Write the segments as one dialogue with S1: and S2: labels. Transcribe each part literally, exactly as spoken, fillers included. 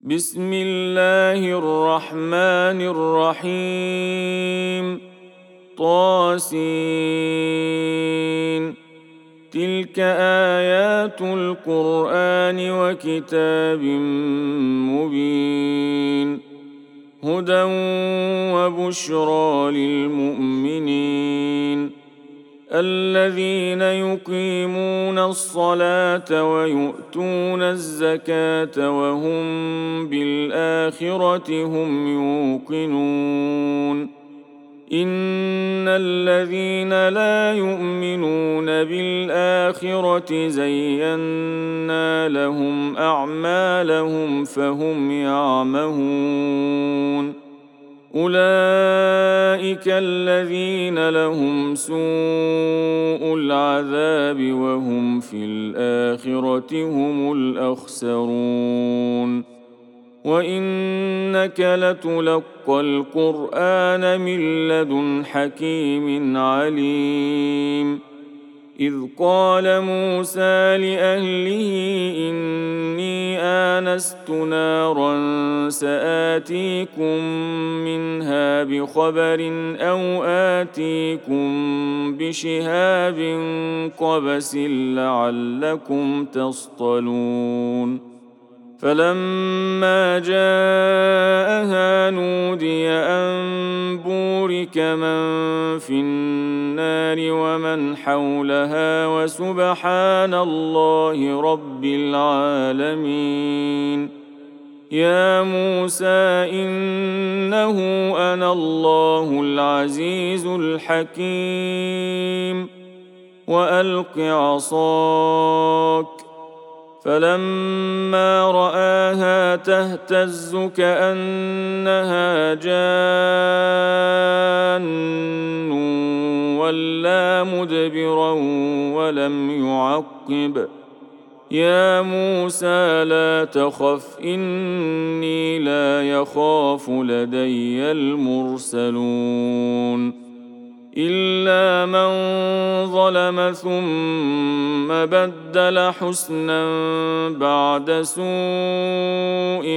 S1: بسم الله الرحمن الرحيم. طاسين. تلك آيات القرآن وكتاب مبين، هدى وبشرى للمؤمنين الذين يقيمون الصلاة ويؤتون الزكاة وهم بالآخرة هم يوقنون. إن الذين لا يؤمنون بالآخرة زينا لهم أعمالهم فهم يعمهون. أولئك الذين لهم سوء العذاب وهم في الآخرة هم الأخسرون. وإنك لتلقى القرآن من لدن حكيم عليم. إذ قال موسى لأهله إني آنست نارا سآتيكم منها بخبر أو آتيكم بشهاب قبس لعلكم تصطلون. فلما جاءها نودي أن بورك من في النار ومن حولها وسبحان الله رب العالمين. يا موسى إنه أنا الله العزيز الحكيم. وألق عصاك. فلما رآها تهتز كأنها جان ولا مدبرا ولم يعقب. يا موسى لا تخف إني لا يخاف لدي المرسلون. إلا من ظلم ثم بدل حسنا بعد سوء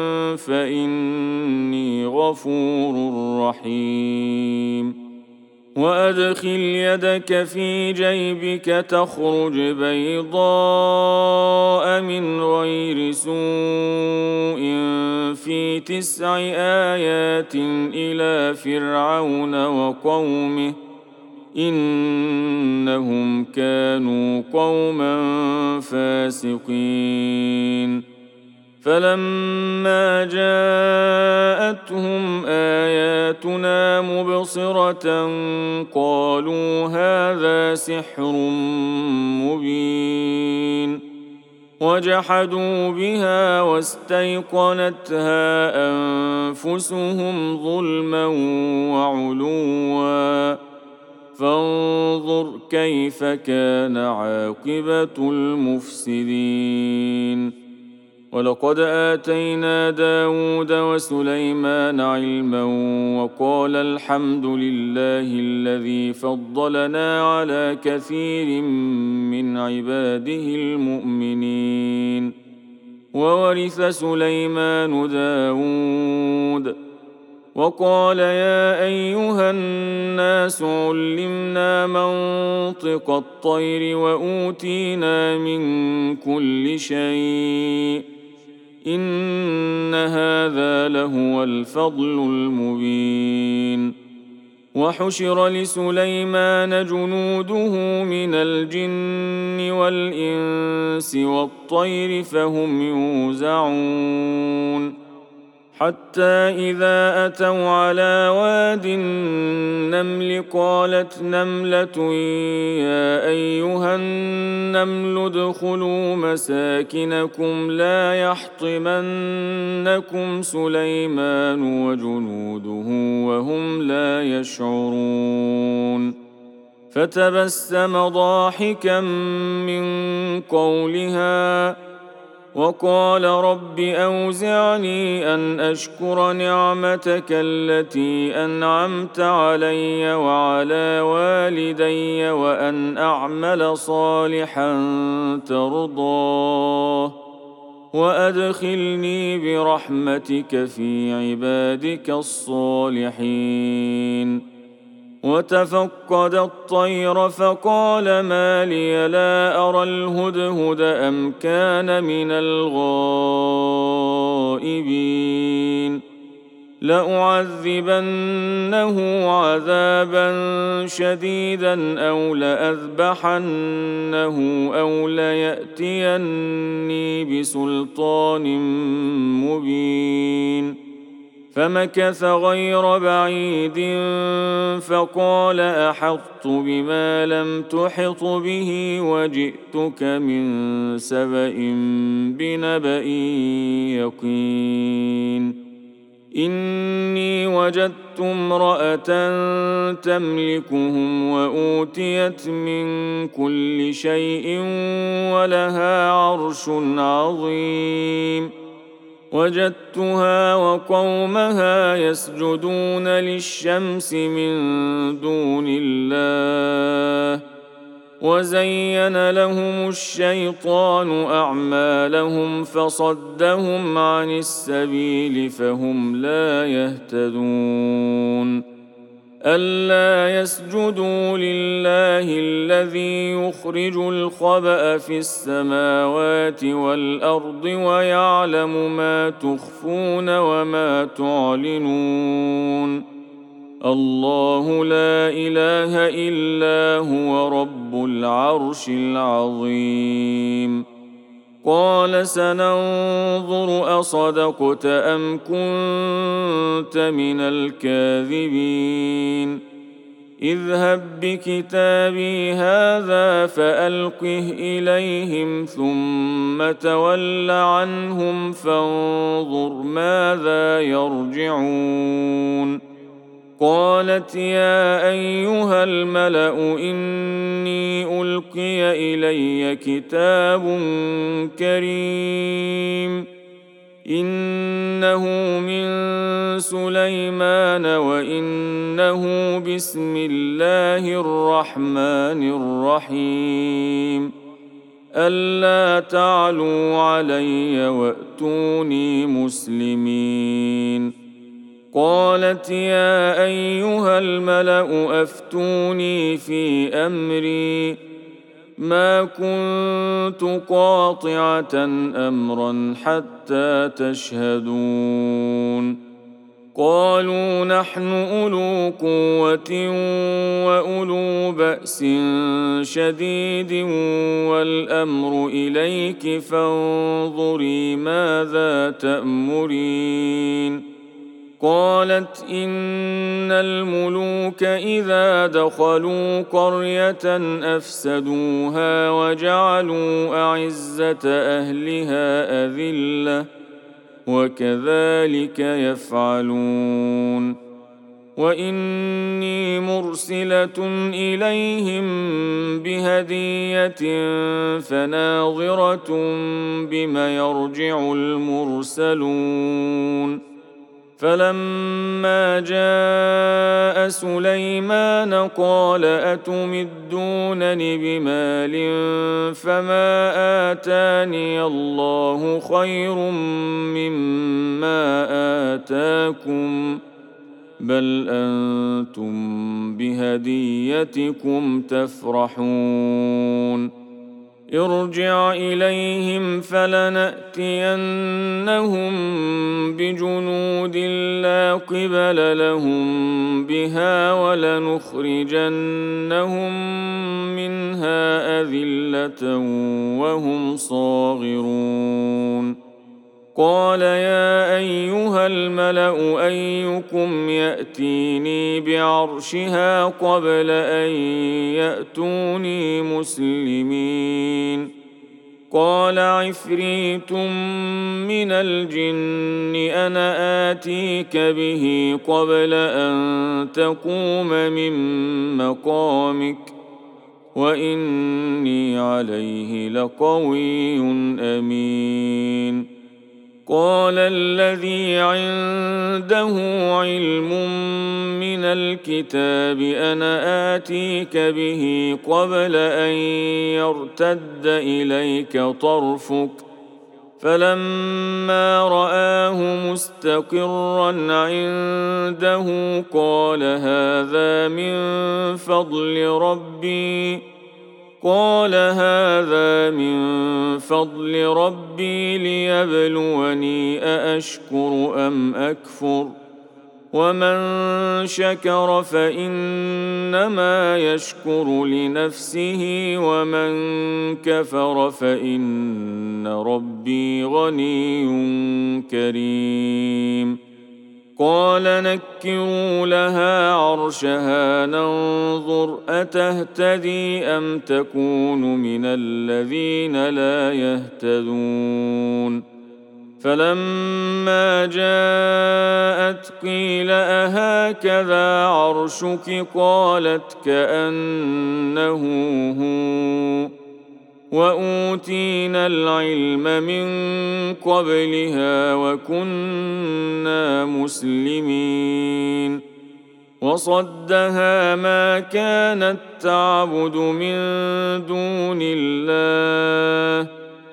S1: فإني غفور رحيم. وأدخل يدك في جيبك تخرج بيضاء من غير سوء في تسع آيات إلى فرعون وقومه إنهم كانوا قوما فاسقين. فلما جاءتهم آياتنا مبصرة قالوا هذا سحر مبين. وجحدوا بها واستيقنتها أنفسهم ظلما وعلوا فانظر كيف كان عاقبة المفسدين. ولقد آتينا داود وسليمان علما وقال الحمد لله الذي فضلنا على كثير من عباده المؤمنين. وورث سليمان داود. وقال يا أيها الناس علمنا منطق الطير وأوتينا من كل شيء إن هذا لهو الفضل المبين. وحشر لسليمان جنوده من الجن والإنس والطير فهم يوزعون. حتى إذا أتوا على واد النمل قالت نملة يا أيها النمل ادخلوا مساكنكم لا يحطمنكم سليمان وجنوده وهم لا يشعرون. فتبسم ضاحكا من قولها وقال رب أوزعني أن أشكر نعمتك التي أنعمت علي وعلى والدي وأن أعمل صالحا ترضاه وأدخلني برحمتك في عبادك الصالحين. وتفقد الطير فقال ما لي لا أرى الهدهد أم كان من الغائبين لأعذبنه عذابا شديدا أو لأذبحنه أو ليأتيني بسلطان مبين. فمكث غير بعيد فقال أحطت بما لم تحط به وجئتك من سبأ بنبأ يقين. إني وجدت امرأة تملكهم وأوتيت من كل شيء ولها عرش عظيم. وجدتها وقومها يسجدون للشمس من دون الله وزين لهم الشيطان أعمالهم فصدهم عن السبيل فهم لا يهتدون. ألا يسجدوا لله الذي يخرج الخبأ في السماوات والأرض ويعلم ما تخفون وما تعلنون. الله لا إله إلا هو رب العرش العظيم. قال سننظر أصدقت أم كنت من الكاذبين. اذهب بكتابي هذا فألقه إليهم ثم تول عنهم فانظر ماذا يرجعون. قالت يا أيها الملأ إني ألقي إلي كتاب كريم إنه من سليمان وإنه بسم الله الرحمن الرحيم. ألا تعلوا علي وأتوني مسلمين. قالت يا أيها الملأ أفتوني في أمري ما كنت قاطعة أمرا حتى تشهدون. قالوا نحن أولو قوة وأولو بأس شديد والأمر إليك فانظري ماذا تأمرين. قالت إن الملوك إذا دخلوا قرية أفسدوها وجعلوا أعزة أهلها أذلة وكذلك يفعلون. وإني مرسلة إليهم بهدية فناظرة بما يرجع المرسلون. فلما جاء سليمان قال أتمدونني بمال فما آتاني الله خير مما آتاكم بل أنتم بهديتكم تفرحون. ارجع إليهم فلنأتينهم بجنود لا قبل لهم بها ولنخرجنهم منها أذلة وهم صاغرون. قال يا أيها الملأ أيكم يأتيني بعرشها قبل أن يأتوني مسلمين. قال عفريت من الجن أنا آتيك به قبل أن تقوم من مقامك وإني عليه لقوي أمين. قال الذي عنده علم من الكتاب أنا آتيك به قبل أن يرتد إليك طرفك فلما رآه مستقرا عنده قال هذا من فضل ربي قال هذا من فضل ربي ليبلوني أأشكر أم أكفر ومن شكر فإنما يشكر لنفسه ومن كفر فإن ربي غني كريم قال نكروا لها عرشها ننظر أتهتدي أم تكون من الذين لا يهتدون فلما جاءت قيل أهكذا عرشك قالت كأنه هو وأوتينا العلم من قبلها وكنا مسلمين وصدها ما كانت تعبد من دون الله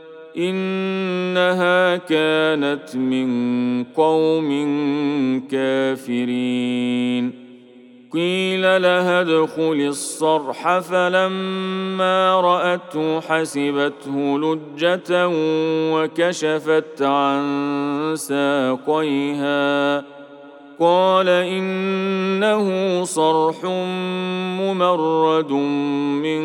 S1: إنها كانت من قوم كافرين قيل لها ادخل الصرح فلما رأته حسبته لجة وكشفت عن ساقيها قال إنه صرح ممرد من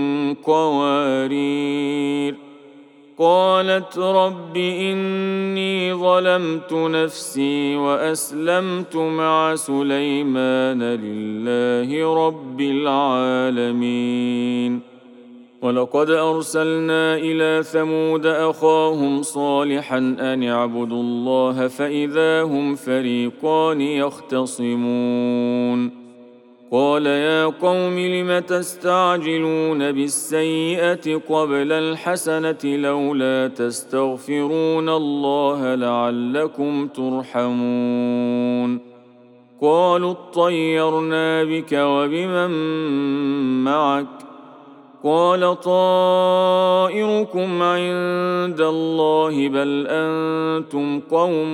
S1: قوارير قالت رب إني ظلمت نفسي وأسلمت مع سليمان لله رب العالمين ولقد أرسلنا إلى ثمود أخاهم صالحا أن اعبدوا الله فإذا هم فريقان يختصمون قال يا قوم لم تستعجلون بالسيئة قبل الحسنة لولا تستغفرون الله لعلكم ترحمون قالوا اطيرنا بك وبمن معك قال طائركم عند الله بل أنتم قوم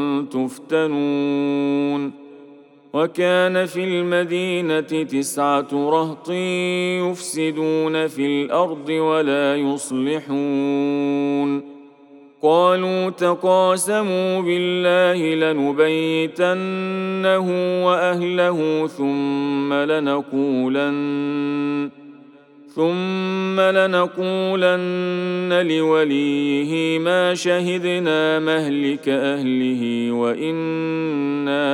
S1: تفتنون وكان في المدينة تسعة رهط يفسدون في الأرض ولا يصلحون قالوا تقاسموا بالله لنبيتنه وأهله ثم لنقولن ثم لنقولن لوليه ما شهدنا مهلك أهله وإنا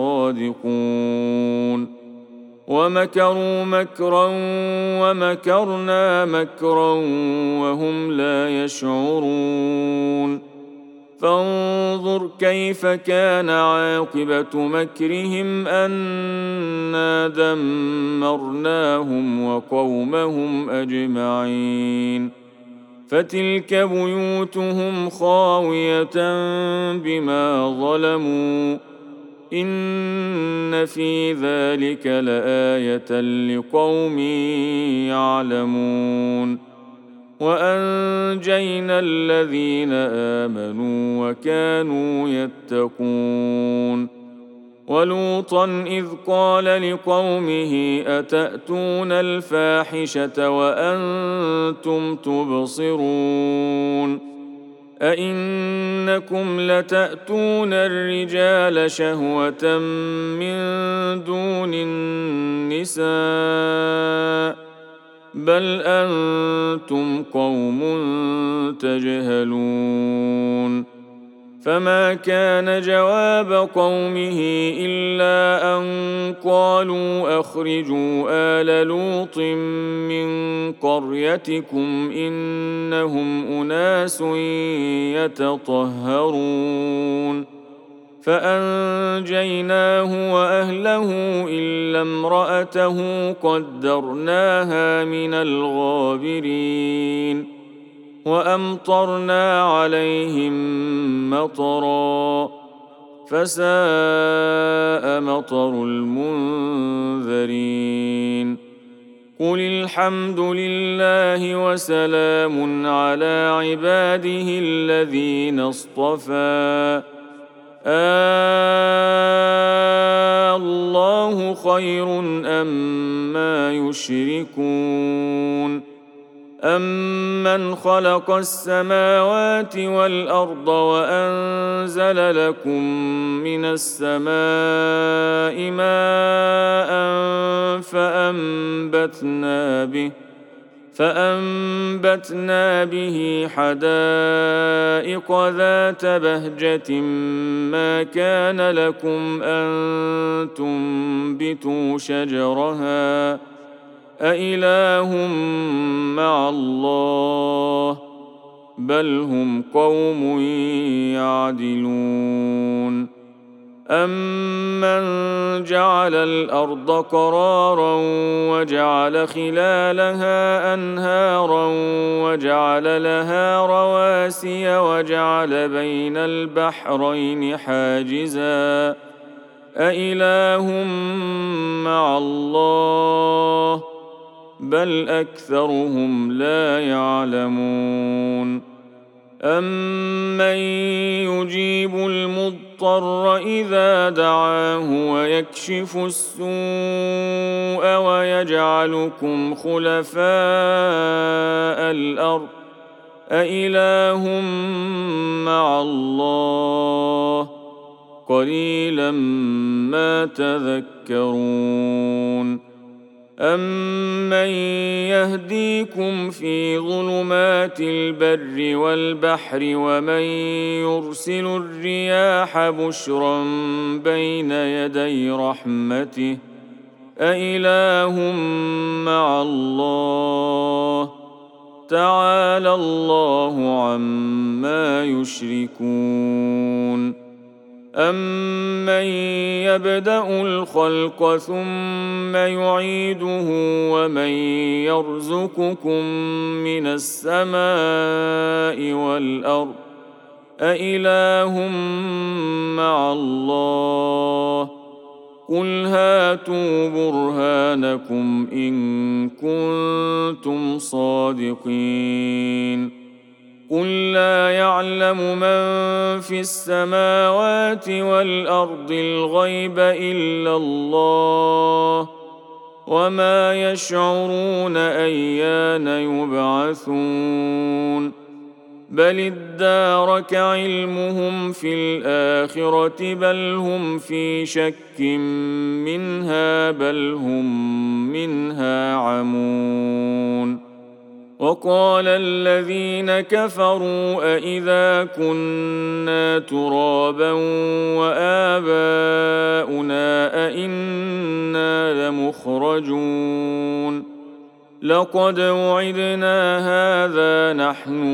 S1: لصادقون ومكروا مكرا ومكرنا مكرا وهم لا يشعرون فانظر كيف كان عاقبة مكرهم أنا دمرناهم وقومهم أجمعين فتلك بيوتهم خاوية بما ظلموا إن في ذلك لآية لقوم يعلمون وأنجينا الذين آمنوا وكانوا يتقون ولوطا إذ قال لقومه أتأتون الفاحشة وأنتم تبصرون أئنكم لتأتون الرجال شهوة من دون النساء بل أنتم قوم تجهلون فما كان جواب قومه إلا أن قالوا أخرجوا آل لوط من قريتكم إنهم أناس يتطهرون فأنجيناه وأهله إلا امرأته قدرناها من الغابرين وأمطرنا عليهم مطرا فساء مطر المنذرين قل الحمد لله وسلام على عباده الذين اصطفى الله خير أما يشركون أمن خلق السماوات والأرض وأنزل لكم من السماء ماء فأنبتنا به فأنبتنا به حدائق ذات بهجة ما كان لكم أن تنبتوا شجرها أإله مع الله بل هم قوم يعدلون أمن جعل الأرض قرارا وجعل خلالها أنهارا وجعل لها رواسي وجعل بين البحرين حاجزا أإله مع الله بل أكثرهم لا يعلمون أمن يجيب المضطر إذا دعاه ويكشف السوء ويجعلكم خلفاء الأرض أإله مع الله قليلا ما تذكرون أمن يهديكم في ظلمات البر والبحر ومن يرسل الرياح بشرا بين يدي رحمته أإله مع الله تعالى الله عما يشركون أمن يبدأ الخلق ثم يعيده ومن يرزقكم من السماء والأرض أإله مع الله قل هاتوا برهانكم إن كنتم صادقين قل لا يعلم من في السماوات والأرض الغيب إلا الله وما يشعرون أيان يبعثون بل ادارك علمهم في الآخرة بل هم في شك منها بل هم منها عمون وقال الذين كفروا أإذا كنا ترابا وآباؤنا أإنا لمخرجون لقد وعدنا هذا نحن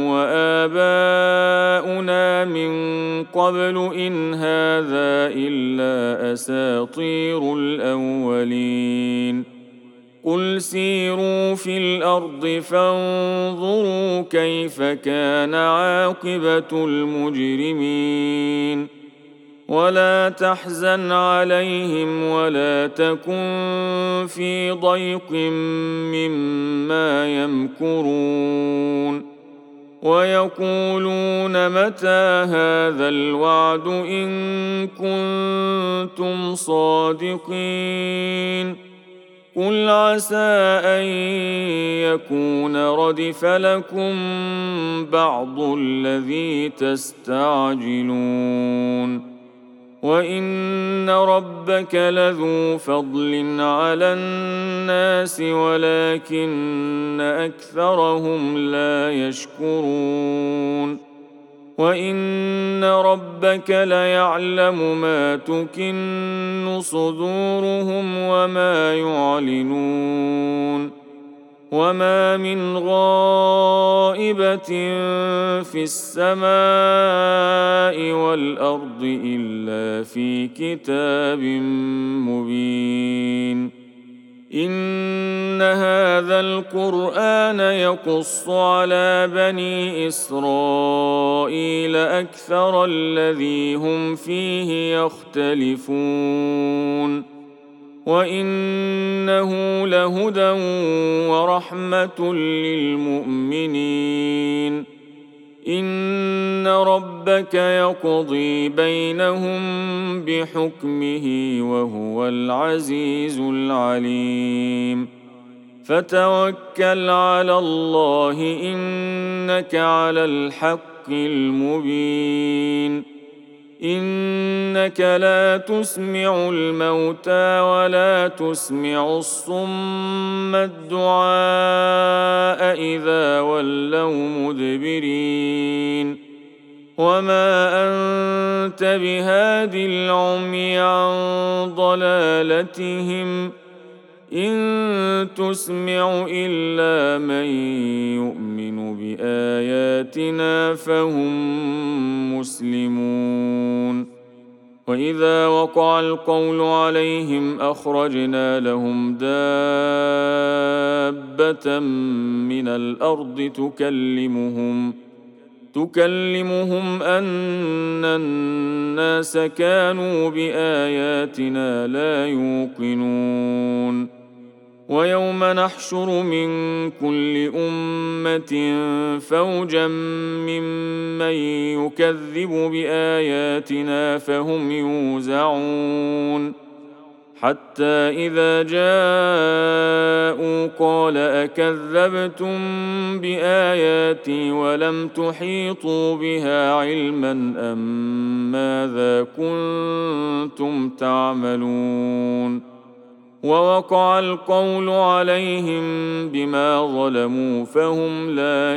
S1: وآباؤنا من قبل إن هذا إلا أساطير الأولين قل سيروا في الأرض فانظروا كيف كان عاقبة المجرمين ولا تحزن عليهم ولا تكن في ضيق مما يمكرون ويقولون متى هذا الوعد إن كنتم صادقين قل عسى أن يكون ردف لكم بعض الذي تستعجلون وإن ربك لذو فضل على الناس ولكن أكثرهم لا يشكرون وإن ربك ليعلم ما تكن صدورهم وما يعلنون وما من غائبة في السماء والأرض إلا في كتاب مبين إن هذا القرآن يقص على بني إسرائيل أكثر الذي هم فيه يختلفون وإنه لهدى ورحمة للمؤمنين. إن ربك يقضي بينهم بحكمه وهو العزيز العليم. فتوكل على الله إنك على الحق المبين. إنك لا تسمع الموتى ولا تسمع الصم الدعاء إذا ولوا مدبرين. وما أنت بهاد العمي عن ضلالتهم إن تسمع إلا من يؤمن بآياتنا فهم مسلمون. وإذا وقع القول عليهم أخرجنا لهم دابة من الأرض تكلمهم تكلمهم أن الناس كانوا بآياتنا لا يوقنون. ويوم نحشر من كل أمة فوجا ممن يكذب بآياتنا فهم يوزعون. حتى إذا جاءوا قال أكذبتم بآياتي ولم تحيطوا بها علما أم ماذا كنتم تعملون. ووقع القول عليهم بما ظلموا فهم لا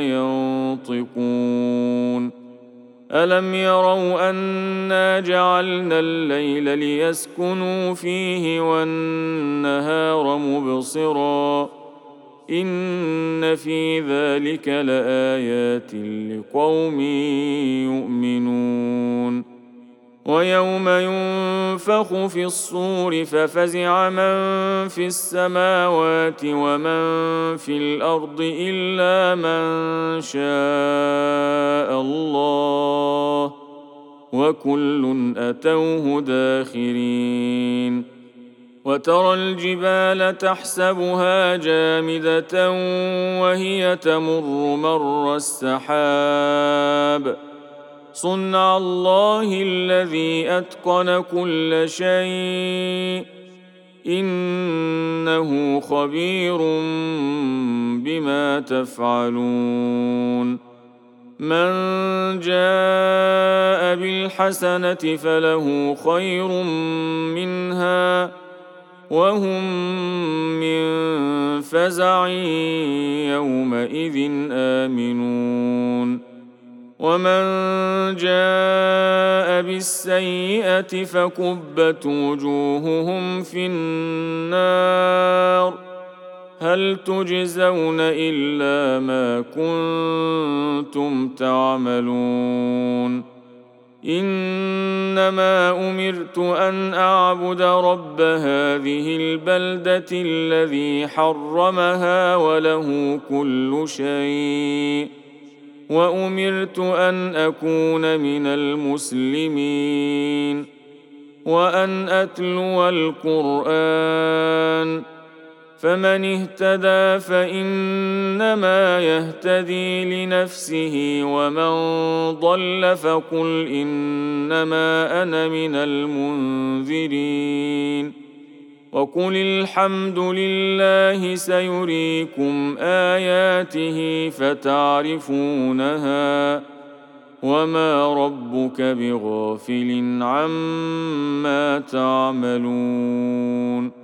S1: ينطقون. ألم يروا أنا جعلنا الليل ليسكنوا فيه والنهار مبصرا إن في ذلك لآيات لقوم يؤمنون. ويوم ينفخ في الصور ففزع من في السماوات ومن في الأرض إلا من شاء الله وكل أتوه داخرين. وترى الجبال تحسبها جامدة وهي تمر مر السحاب صنع الله الذي أتقن كل شيء إنه خبير بما تفعلون. من جاء بالحسنة فله خير منها وهم من فزع يومئذ آمنون. ومن جاء بالسيئة فكبت وجوههم في النار هل تجزون إلا ما كنتم تعملون. إنما أمرت أن أعبد رب هذه البلدة الذي حرمها وله كل شيء وأمرت أن أكون من المسلمين وأن أتلو القرآن فمن اهتدى فإنما يهتدي لنفسه ومن ضل فقل إنما أنا من المنذرين. وقل الحمد لله سيريكم آياته فتعرفونها وما ربك بغافل عما تعملون.